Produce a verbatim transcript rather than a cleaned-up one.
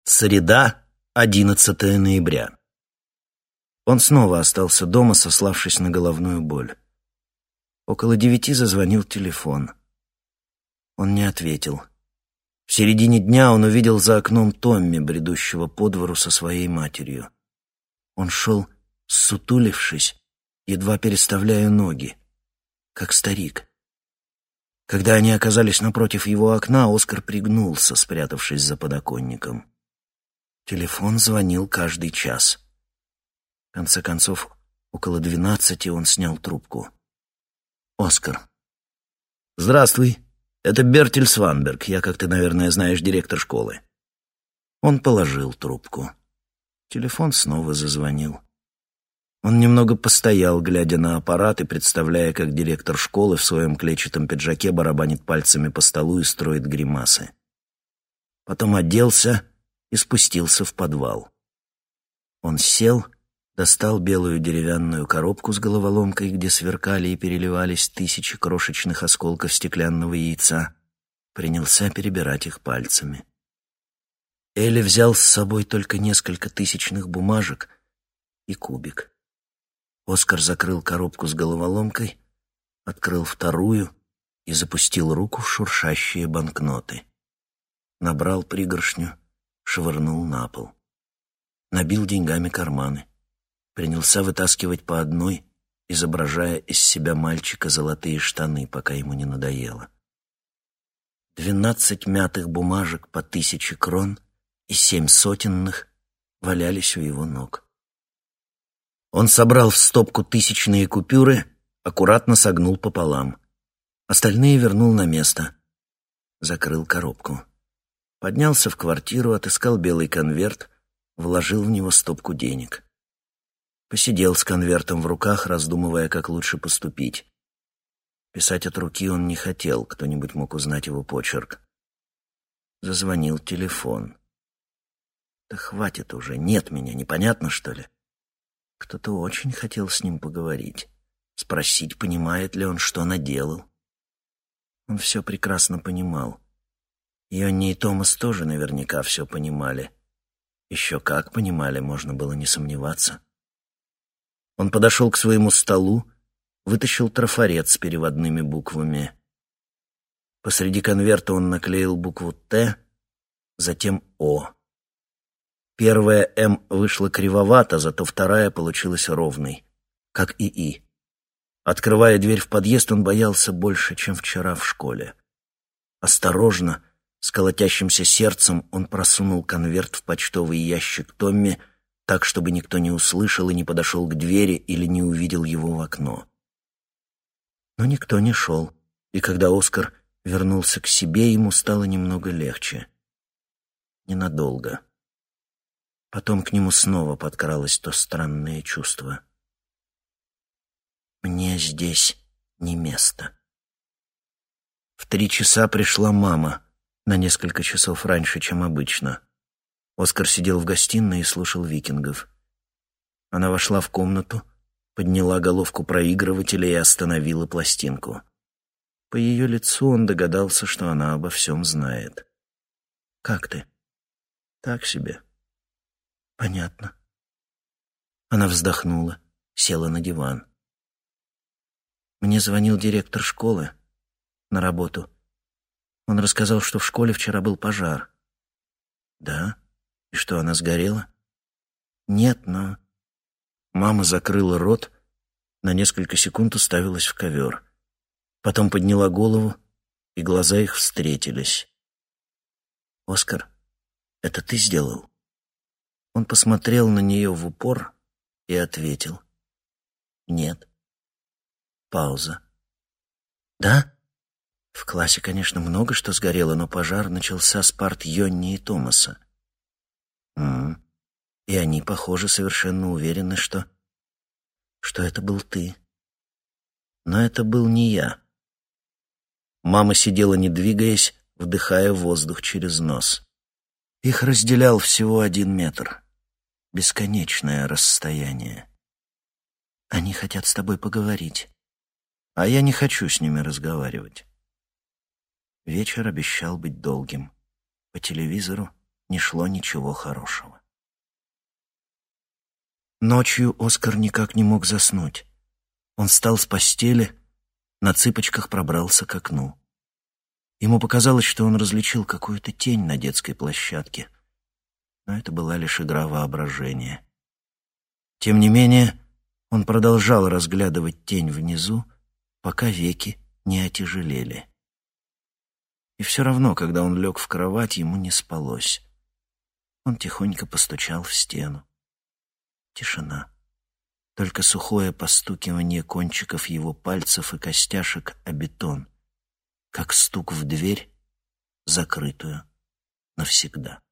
Среда, одиннадцатое ноября. Он снова остался дома, сославшись на головную боль. Около девяти зазвонил телефон. Он не ответил. В середине дня он увидел за окном Томми, бредущего по двору со своей матерью. Он шел, ссутулившись, едва переставляя ноги, как старик. Когда они оказались напротив его окна, Оскар пригнулся, спрятавшись за подоконником. Телефон звонил каждый час. В конце концов, около двенадцати он снял трубку. «Оскар». «Здравствуй. Это Бертель Сванберг. Я, как ты, наверное, знаешь, директор школы». Он положил трубку. Телефон снова зазвонил. Он немного постоял, глядя на аппарат и представляя, как директор школы в своем клетчатом пиджаке барабанит пальцами по столу и строит гримасы. Потом оделся и спустился в подвал. Он сел, достал белую деревянную коробку с головоломкой, где сверкали и переливались тысячи крошечных осколков стеклянного яйца, принялся перебирать их пальцами. Элли взял с собой только несколько тысячных бумажек и кубик. Оскар закрыл коробку с головоломкой, открыл вторую и запустил руку в шуршащие банкноты. Набрал пригоршню, швырнул на пол. Набил деньгами карманы. Принялся вытаскивать по одной, изображая из себя мальчика золотые штаны, пока ему не надоело. Двенадцать мятых бумажек по тысяче крон и семь сотенных валялись у его ног. Он собрал в стопку тысячные купюры, аккуратно согнул пополам. Остальные вернул на место. Закрыл коробку. Поднялся в квартиру, отыскал белый конверт, вложил в него стопку денег. Посидел с конвертом в руках, раздумывая, как лучше поступить. Писать от руки он не хотел, кто-нибудь мог узнать его почерк. Зазвонил телефон. Да хватит уже, нет меня, непонятно, что ли? Кто-то очень хотел с ним поговорить, спросить, понимает ли он, что наделал. Он все прекрасно понимал. Йонни и Томас тоже наверняка все понимали. Еще как понимали, можно было не сомневаться. Он подошел к своему столу, вытащил трафарет с переводными буквами. Посреди конверта он наклеил букву «Т», затем «О». Первая «М» вышла кривовато, зато вторая получилась ровной, как и «И». Открывая дверь в подъезд, он боялся больше, чем вчера в школе. Осторожно, с колотящимся сердцем, он просунул конверт в почтовый ящик Томми так, чтобы никто не услышал и не подошел к двери или не увидел его в окно. Но никто не шел, и когда Оскар вернулся к себе, ему стало немного легче. Ненадолго. Потом к нему снова подкралось то странное чувство. «Мне здесь не место». В три часа пришла мама, на несколько часов раньше, чем обычно. Оскар сидел в гостиной и слушал викингов. Она вошла в комнату, подняла головку проигрывателя и остановила пластинку. По ее лицу он догадался, что она обо всем знает. «Как ты?» «Так себе». «Понятно». Она вздохнула, села на диван. «Мне звонил директор школы на работу. Он рассказал, что в школе вчера был пожар». «Да? И что, она сгорела?» «Нет, но...» Мама закрыла рот, на несколько секунд уставилась в ковер. Потом подняла голову, и глаза их встретились. «Оскар, это ты сделал?» Он посмотрел на нее в упор и ответил: «Нет». Пауза. «Да?» В классе, конечно, много что сгорело, но пожар начался с парт Йонни и Томаса. М-м. И они, похоже, совершенно уверены, что... что это был ты. Но это был не я. Мама сидела, не двигаясь, вдыхая воздух через нос. Их разделял всего один метр. Бесконечное расстояние. Они хотят с тобой поговорить. А я не хочу с ними разговаривать. Вечер обещал быть долгим. По телевизору не шло ничего хорошего. Ночью Оскар никак не мог заснуть. Он встал с постели, на цыпочках пробрался к окну. Ему показалось, что он различил какую-то тень на детской площадке, но это была лишь игра воображения. Тем не менее, он продолжал разглядывать тень внизу, пока веки не отяжелели. И все равно, когда он лег в кровать, ему не спалось. Он тихонько постучал в стену. Тишина. Только сухое постукивание кончиков его пальцев и костяшек о бетон, как стук в дверь, закрытую навсегда.